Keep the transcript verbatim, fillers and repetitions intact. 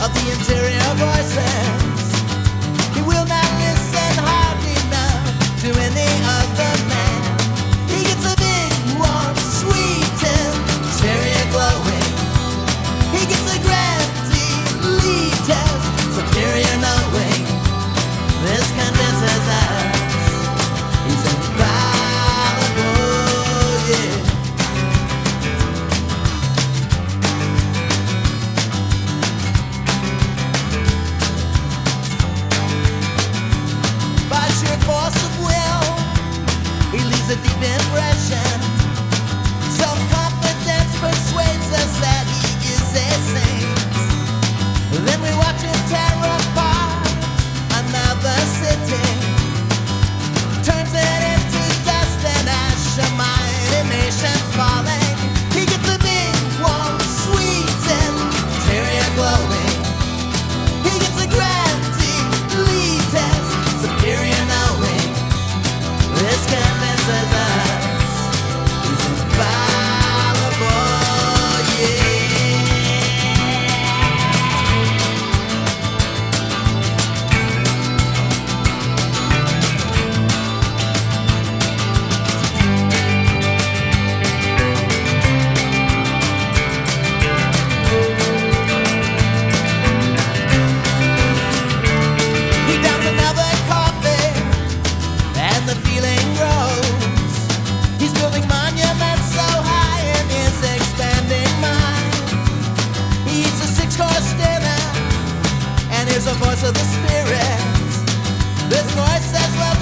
of the interior voices. He will not listen hard enough to any other man. He gets a big, warm, sweet interior glowing. He gets a grand lead test, superior knowing. This convinces us he's infallible, yeah. By sheer force of will, he leaves a deep impression. Self-confidence persuades us that he is a saint. Then we watch him tear apart another city, turns it into dust and ash, a mighty nation's falling. He gets a big, warm, sweet interior glowing. He gets a grand lead test, superior knowing. This convinces us he's infallible, yeah. He downs another coffee, and the feeling grows. He's building monuments so high in his expanding mind. He eats a six-course dinner and hears a voice of the spirit. This voice says, well,